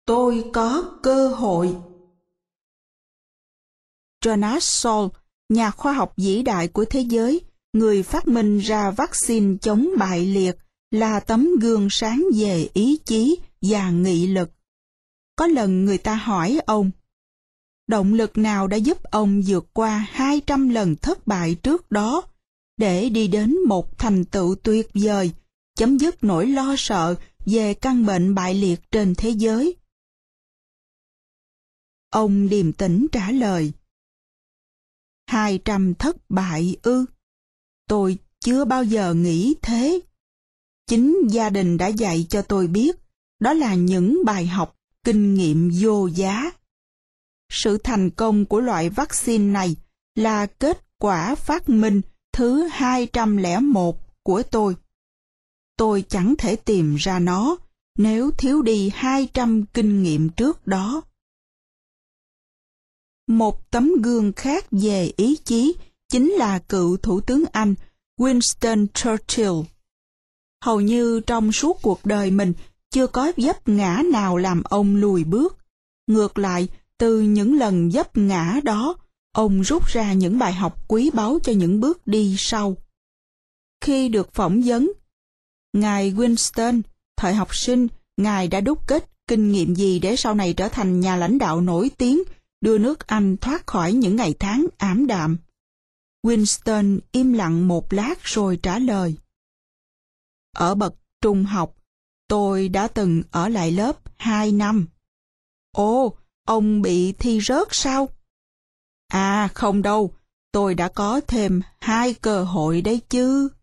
Tôi có cơ hội. Jonas Salk, nhà khoa học vĩ đại của thế giới, người phát minh ra vaccine chống bại liệt, là tấm gương sáng về ý chí và nghị lực. Có lần người ta hỏi ông, động lực nào đã giúp ông vượt qua 200 lần thất bại trước đó, để đi đến một thành tựu tuyệt vời, chấm dứt nỗi lo sợ về căn bệnh bại liệt trên thế giới? Ông điềm tĩnh trả lời, 200 thất bại ư? Tôi chưa bao giờ nghĩ thế. Chính gia đình đã dạy cho tôi biết, đó là những bài học, kinh nghiệm vô giá. Sự thành công của loại vaccine này là kết quả phát minh thứ 201 của tôi. Tôi chẳng thể tìm ra nó nếu thiếu đi 200 kinh nghiệm trước đó. Một tấm gương khác về ý chí chính là cựu Thủ tướng Anh Winston Churchill. Hầu như trong suốt cuộc đời mình chưa có vấp ngã nào làm ông lùi bước. Ngược lại, từ những lần vấp ngã đó, ông rút ra những bài học quý báu cho những bước đi sau. Khi được phỏng vấn, Ngài Winston, thời học sinh, Ngài đã đúc kết kinh nghiệm gì để sau này trở thành nhà lãnh đạo nổi tiếng, đưa nước Anh thoát khỏi những ngày tháng ảm đạm? Winston im lặng một lát rồi trả lời. Ở bậc trung học, tôi đã từng ở lại lớp 2 năm. Ồ, ông bị thi rớt sao? À không đâu, tôi đã có thêm 2 cơ hội đấy chứ.